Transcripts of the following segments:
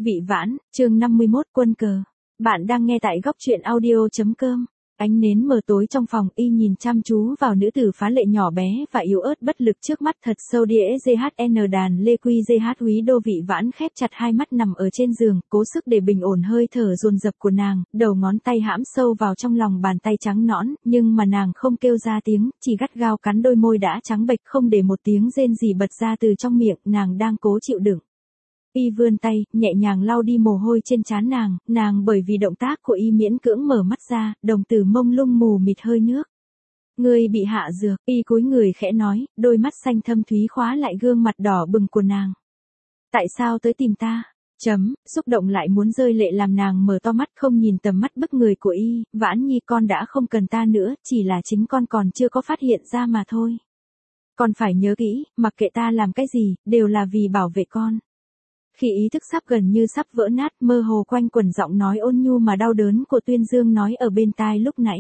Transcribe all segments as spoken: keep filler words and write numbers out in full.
Vị Vãn, chương năm mươi mốt quân cờ. Bạn đang nghe tại góc truyện audio.com. Ánh nến mờ tối trong phòng, y nhìn chăm chú vào nữ tử phá lệ nhỏ bé và yếu ớt bất lực trước mắt thật sâu. Đĩa giê hát en đàn lê quy giê hát Húy Đô. Vị Vãn khép chặt hai mắt nằm ở trên giường, cố sức để bình ổn hơi thở dồn dập của nàng, đầu ngón tay hãm sâu vào trong lòng bàn tay trắng nõn, nhưng mà nàng không kêu ra tiếng, chỉ gắt gao cắn đôi môi đã trắng bệch, không để một tiếng rên gì bật ra từ trong miệng. Nàng đang cố chịu đựng. Y vươn tay, nhẹ nhàng lau đi mồ hôi trên trán nàng, nàng bởi vì động tác của y miễn cưỡng mở mắt ra, đồng tử mông lung mù mịt hơi nước. Ngươi bị hạ dược, y cúi người khẽ nói, đôi mắt xanh thâm thúy khóa lại gương mặt đỏ bừng của nàng. Tại sao tới tìm ta? Chấm, xúc động lại muốn rơi lệ làm nàng mở to mắt không nhìn tầm mắt bức người của y. Vãn Nhi, con đã không cần ta nữa, chỉ là chính con còn chưa có phát hiện ra mà thôi. Con phải nhớ kỹ, mặc kệ ta làm cái gì, đều là vì bảo vệ con. Khi ý thức sắp gần như sắp vỡ nát, mơ hồ quanh quẩn giọng nói ôn nhu mà đau đớn của Tuyên Dương nói ở bên tai lúc nãy.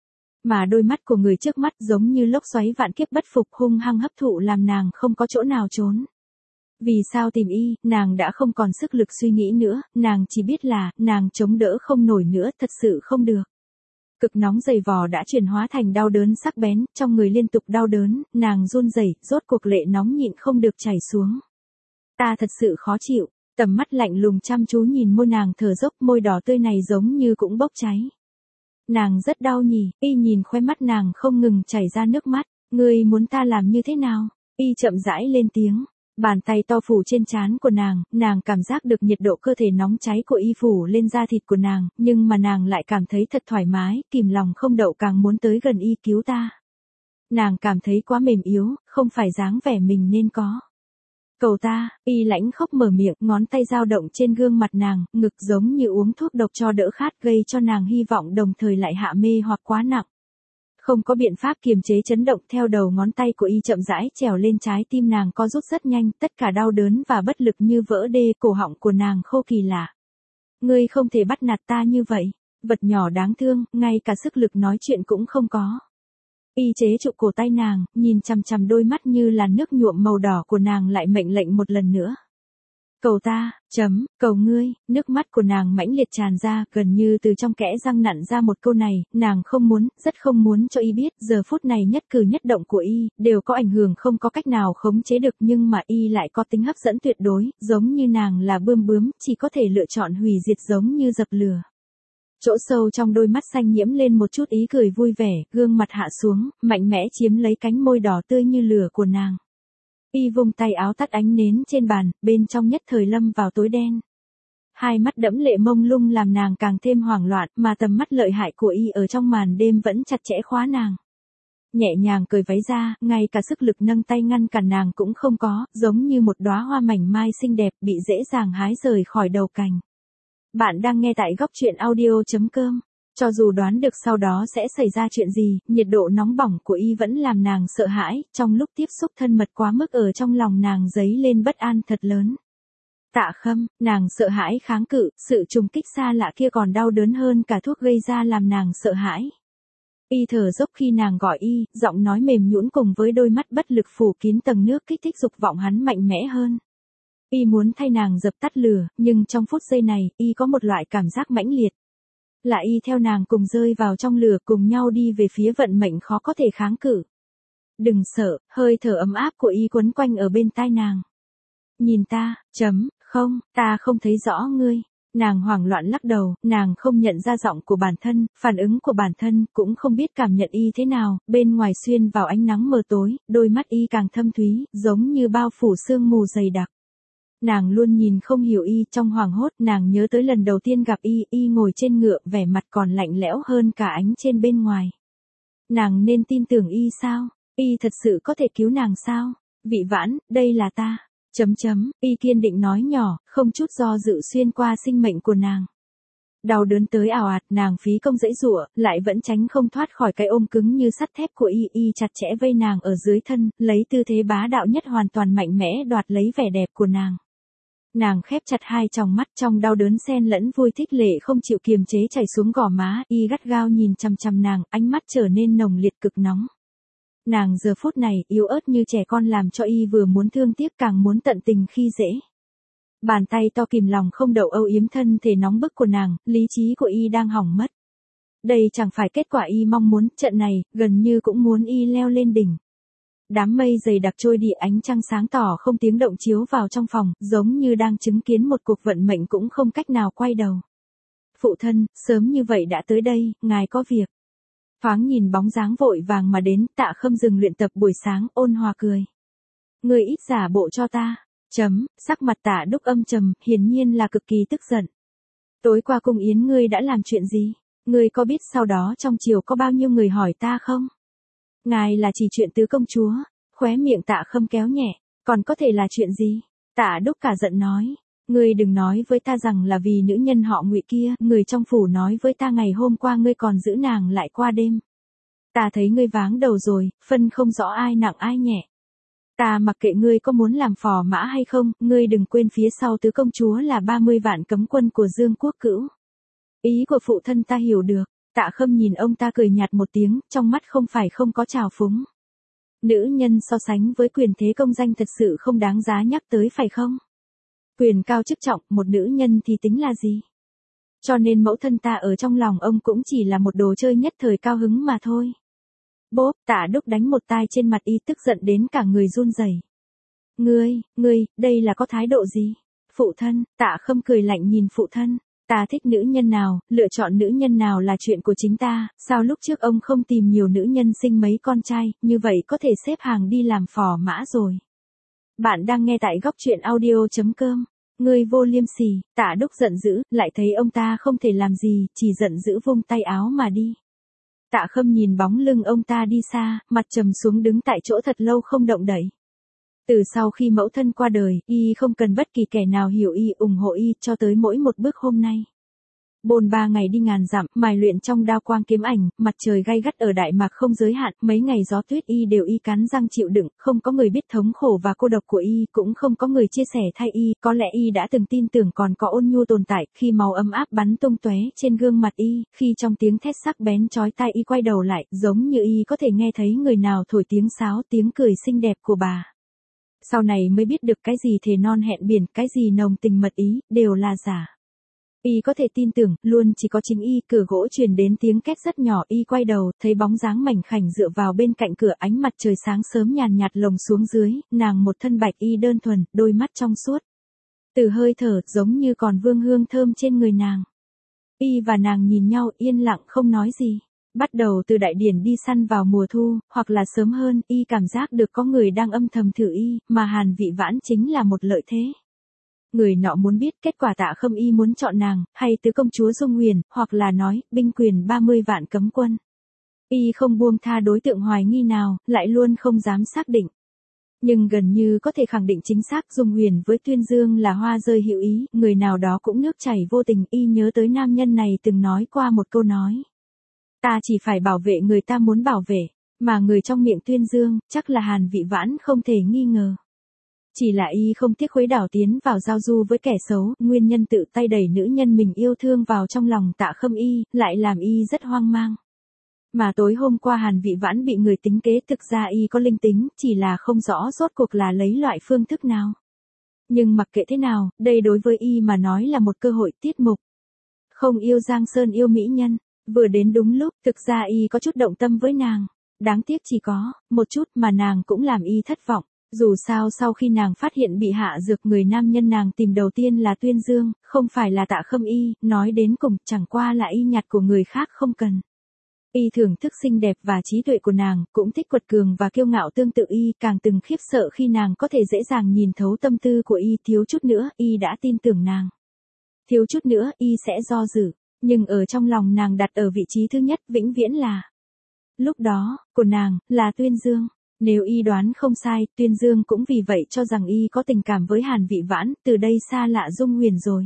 Mà đôi mắt của người trước mắt giống như lốc xoáy vạn kiếp bất phục hung hăng hấp thụ làm nàng không có chỗ nào trốn. Vì sao tìm y, nàng đã không còn sức lực suy nghĩ nữa, nàng chỉ biết là, nàng chống đỡ không nổi nữa, thật sự không được. Cực nóng dày vò đã chuyển hóa thành đau đớn sắc bén, trong người liên tục đau đớn, nàng run rẩy, rốt cuộc lệ nóng nhịn không được chảy xuống. Ta thật sự khó chịu, tầm mắt lạnh lùng chăm chú nhìn môi nàng thở dốc, môi đỏ tươi này giống như cũng bốc cháy. Nàng rất đau nhỉ, y nhìn khóe mắt nàng không ngừng chảy ra nước mắt, ngươi muốn ta làm như thế nào? Y chậm rãi lên tiếng, bàn tay to phủ trên trán của nàng, nàng cảm giác được nhiệt độ cơ thể nóng cháy của y phủ lên da thịt của nàng, nhưng mà nàng lại cảm thấy thật thoải mái, kìm lòng không đậu càng muốn tới gần y cứu ta. Nàng cảm thấy quá mềm yếu, không phải dáng vẻ mình nên có. Cầu ta, y lãnh khóc mở miệng, ngón tay dao động trên gương mặt nàng, ngực giống như uống thuốc độc cho đỡ khát, gây cho nàng hy vọng đồng thời lại hạ mê hoặc quá nặng. Không có biện pháp kiềm chế chấn động, theo đầu ngón tay của y chậm rãi trèo lên trái tim nàng co rút rất nhanh, tất cả đau đớn và bất lực như vỡ đê, cổ họng của nàng khô kỳ lạ. Ngươi không thể bắt nạt ta như vậy, vật nhỏ đáng thương, ngay cả sức lực nói chuyện cũng không có. Y chế trụ cổ tay nàng, nhìn chằm chằm đôi mắt như là nước nhuộm màu đỏ của nàng lại mệnh lệnh một lần nữa. Cầu ta, chấm, cầu ngươi, nước mắt của nàng mãnh liệt tràn ra, gần như từ trong kẽ răng nặn ra một câu này, nàng không muốn, rất không muốn cho y biết, giờ phút này nhất cử nhất động của y, đều có ảnh hưởng không có cách nào khống chế được, nhưng mà y lại có tính hấp dẫn tuyệt đối, giống như nàng là bươm bướm, chỉ có thể lựa chọn hủy diệt giống như dập lửa. Chỗ sâu trong đôi mắt xanh nhiễm lên một chút ý cười vui vẻ, gương mặt hạ xuống, mạnh mẽ chiếm lấy cánh môi đỏ tươi như lửa của nàng. Y vung tay áo tắt ánh nến trên bàn, bên trong nhất thời lâm vào tối đen. Hai mắt đẫm lệ mông lung làm nàng càng thêm hoảng loạn, mà tầm mắt lợi hại của y ở trong màn đêm vẫn chặt chẽ khóa nàng. Nhẹ nhàng cởi váy ra, ngay cả sức lực nâng tay ngăn cản nàng cũng không có, giống như một đóa hoa mảnh mai xinh đẹp bị dễ dàng hái rời khỏi đầu cành. Bạn đang nghe tại góc truyện audio.com. Cho dù đoán được sau đó sẽ xảy ra chuyện gì, nhiệt độ nóng bỏng của y vẫn làm nàng sợ hãi, trong lúc tiếp xúc thân mật quá mức ở trong lòng nàng dấy lên bất an thật lớn. Tạ Khâm, nàng sợ hãi kháng cự, sự trùng kích xa lạ kia còn đau đớn hơn cả thuốc gây ra làm nàng sợ hãi. Y thở dốc khi nàng gọi y, giọng nói mềm nhũn cùng với đôi mắt bất lực phủ kín tầng nước kích thích dục vọng hắn mạnh mẽ hơn. Y muốn thay nàng dập tắt lửa, nhưng trong phút giây này, y có một loại cảm giác mãnh liệt. Là y theo nàng cùng rơi vào trong lửa, cùng nhau đi về phía vận mệnh khó có thể kháng cự. Đừng sợ, hơi thở ấm áp của y quấn quanh ở bên tai nàng. Nhìn ta, chấm, không, ta không thấy rõ ngươi. Nàng hoảng loạn lắc đầu, nàng không nhận ra giọng của bản thân, phản ứng của bản thân, cũng không biết cảm nhận y thế nào, bên ngoài xuyên vào ánh nắng mờ tối, đôi mắt y càng thâm thúy, giống như bao phủ sương mù dày đặc. Nàng luôn nhìn không hiểu y, trong hoàng hốt, nàng nhớ tới lần đầu tiên gặp y, y ngồi trên ngựa, vẻ mặt còn lạnh lẽo hơn cả ánh trên bên ngoài. Nàng nên tin tưởng y sao? Y thật sự có thể cứu nàng sao? Vị Vãn, đây là ta. Chấm chấm, y kiên định nói nhỏ, không chút do dự xuyên qua sinh mệnh của nàng. Đau đớn tới ào ạt, nàng phí công dãy giụa, lại vẫn tránh không thoát khỏi cái ôm cứng như sắt thép của y, y chặt chẽ vây nàng ở dưới thân, lấy tư thế bá đạo nhất hoàn toàn mạnh mẽ đoạt lấy vẻ đẹp của nàng. Nàng khép chặt hai tròng mắt, trong đau đớn xen lẫn vui thích lệ không chịu kiềm chế chảy xuống gò má, y gắt gao nhìn chằm chằm nàng, ánh mắt trở nên nồng liệt cực nóng. Nàng giờ phút này yếu ớt như trẻ con làm cho y vừa muốn thương tiếc càng muốn tận tình khi dễ. Bàn tay to kìm lòng không đậu âu yếm thân thể nóng bức của nàng, lý trí của y đang hỏng mất. Đây chẳng phải kết quả y mong muốn, trận này, gần như cũng muốn y leo lên đỉnh. Đám mây dày đặc trôi đi, ánh trăng sáng tỏ không tiếng động chiếu vào trong phòng, giống như đang chứng kiến một cuộc vận mệnh cũng không cách nào quay đầu. Phụ thân, sớm như vậy đã tới đây, ngài có việc. Thoáng nhìn bóng dáng vội vàng mà đến, Tạ Khâm dừng luyện tập buổi sáng, ôn hòa cười. Ngươi ít giả bộ cho ta. Chấm, sắc mặt Tạ Đúc âm trầm, hiển nhiên là cực kỳ tức giận. Tối qua cung yến ngươi đã làm chuyện gì? Ngươi có biết sau đó trong triều có bao nhiêu người hỏi ta không? Ngài là chỉ chuyện tứ công chúa, khóe miệng Tạ Khâm kéo nhẹ, còn có thể là chuyện gì? Tạ Đúc cả giận nói, ngươi đừng nói với ta rằng là vì nữ nhân họ Ngụy kia, người trong phủ nói với ta ngày hôm qua ngươi còn giữ nàng lại qua đêm. Ta thấy ngươi váng đầu rồi, phân không rõ ai nặng ai nhẹ. Ta mặc kệ ngươi có muốn làm phò mã hay không, ngươi đừng quên phía sau tứ công chúa là ba mươi vạn cấm quân của Dương Quốc Cữu. Ý của phụ thân ta hiểu được. Tạ Khâm nhìn ông ta cười nhạt một tiếng, trong mắt không phải không có trào phúng. Nữ nhân so sánh với quyền thế công danh thật sự không đáng giá nhắc tới phải không? Quyền cao chức trọng, một nữ nhân thì tính là gì? Cho nên mẫu thân ta ở trong lòng ông cũng chỉ là một đồ chơi nhất thời cao hứng mà thôi. Bốp, Tạ Đúc đánh một tai trên mặt y, tức giận đến cả người run rẩy. Ngươi, ngươi, đây là có thái độ gì? Phụ thân, Tạ Khâm cười lạnh nhìn phụ thân. Ta thích nữ nhân nào, lựa chọn nữ nhân nào là chuyện của chính ta, sao lúc trước ông không tìm nhiều nữ nhân sinh mấy con trai, như vậy có thể xếp hàng đi làm phò mã rồi. Bạn đang nghe tại góc truyện audio chấm com. Ngươi vô liêm sỉ, Tạ Đúc giận dữ, lại thấy ông ta không thể làm gì, chỉ giận dữ vung tay áo mà đi. Tạ Khâm nhìn bóng lưng ông ta đi xa, mặt trầm xuống đứng tại chỗ thật lâu không động đậy. Từ sau khi mẫu thân qua đời, y không cần bất kỳ kẻ nào hiểu y, ủng hộ y, cho tới mỗi một bước hôm nay. Bôn ba ngày đi ngàn dặm, mài luyện trong đao quang kiếm ảnh, mặt trời gay gắt ở Đại Mạc không giới hạn, mấy ngày gió tuyết y đều y cắn răng chịu đựng, không có người biết thống khổ và cô độc của y, cũng không có người chia sẻ thay y, có lẽ y đã từng tin tưởng còn có ôn nhu tồn tại, khi máu ấm áp bắn tung tóe trên gương mặt y, khi trong tiếng thét sắc bén chói tai y quay đầu lại, giống như y có thể nghe thấy người nào thổi tiếng sáo, tiếng cười xinh đẹp của bà. Sau này mới biết được cái gì thề non hẹn biển, cái gì nồng tình mật ý, đều là giả. Y có thể tin tưởng, luôn chỉ có chính y, cửa gỗ truyền đến tiếng két rất nhỏ, y quay đầu, thấy bóng dáng mảnh khảnh dựa vào bên cạnh cửa, ánh mặt trời sáng sớm nhàn nhạt lồng xuống dưới, nàng một thân bạch y đơn thuần, đôi mắt trong suốt. Từ hơi thở, giống như còn vương hương thơm trên người nàng. Y và nàng nhìn nhau yên lặng không nói gì. Bắt đầu từ đại điển đi săn vào mùa thu, hoặc là sớm hơn, y cảm giác được có người đang âm thầm thử y, mà Hàn Vị Vãn chính là một lợi thế. Người nọ muốn biết kết quả Tạ Khâm y muốn chọn nàng, hay tứ công chúa Dung Huyền, hoặc là nói, binh quyền ba mươi vạn cấm quân. Y không buông tha đối tượng hoài nghi nào, lại luôn không dám xác định. Nhưng gần như có thể khẳng định chính xác Dung Huyền với Tuyên Dương là hoa rơi hữu ý, người nào đó cũng nước chảy vô tình, y nhớ tới nam nhân này từng nói qua một câu nói. Ta chỉ phải bảo vệ người ta muốn bảo vệ, mà người trong miệng Tuyên Dương, chắc là Hàn Vị Vãn không thể nghi ngờ. Chỉ là y không tiếc khuấy đảo tiến vào giao du với kẻ xấu, nguyên nhân tự tay đẩy nữ nhân mình yêu thương vào trong lòng Tạ Khâm y, lại làm y rất hoang mang. Mà tối hôm qua Hàn Vị Vãn bị người tính kế, thực ra y có linh tính, chỉ là không rõ rốt cuộc là lấy loại phương thức nào. Nhưng mặc kệ thế nào, đây đối với y mà nói là một cơ hội tiết mục. Không yêu Giang Sơn yêu mỹ nhân. Vừa đến đúng lúc, thực ra y có chút động tâm với nàng. Đáng tiếc chỉ có, một chút mà nàng cũng làm y thất vọng. Dù sao sau khi nàng phát hiện bị hạ dược, người nam nhân nàng tìm đầu tiên là Tuyên Dương, không phải là Tạ Khâm y, nói đến cùng chẳng qua là y nhặt của người khác không cần. Y thưởng thức xinh đẹp và trí tuệ của nàng, cũng thích quật cường và kiêu ngạo tương tự y, càng từng khiếp sợ khi nàng có thể dễ dàng nhìn thấu tâm tư của y, thiếu chút nữa, y đã tin tưởng nàng. Thiếu chút nữa, y sẽ do dự. Nhưng ở trong lòng nàng đặt ở vị trí thứ nhất vĩnh viễn là. Lúc đó, của nàng, là Tuyên Dương. Nếu y đoán không sai, Tuyên Dương cũng vì vậy cho rằng y có tình cảm với Hàn Vị Vãn, từ đây xa lạ Dung Huyền rồi.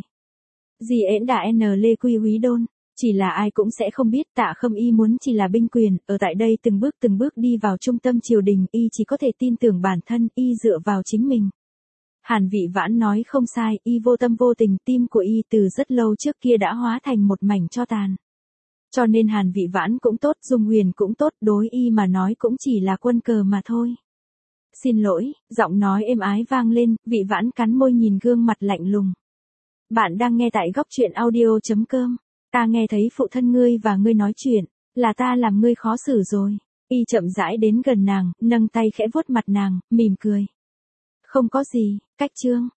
Dì ễn đã n lê quy húy đôn, chỉ là ai cũng sẽ không biết Tạ Khâm y muốn chỉ là binh quyền, ở tại đây từng bước từng bước đi vào trung tâm triều đình, y chỉ có thể tin tưởng bản thân, y dựa vào chính mình. Hàn Vị Vãn nói không sai, y vô tâm vô tình, tim của y từ rất lâu trước kia đã hóa thành một mảnh tro tàn. Cho nên Hàn Vị Vãn cũng tốt, Dung Huyền cũng tốt, đối y mà nói cũng chỉ là quân cờ mà thôi. Xin lỗi, giọng nói êm ái vang lên, Vị Vãn cắn môi nhìn gương mặt lạnh lùng. Bạn đang nghe tại góc truyện audio.com. Ta nghe thấy phụ thân ngươi và ngươi nói chuyện, là ta làm ngươi khó xử rồi. Y chậm rãi đến gần nàng, nâng tay khẽ vuốt mặt nàng, mỉm cười. Không có gì, cách chương.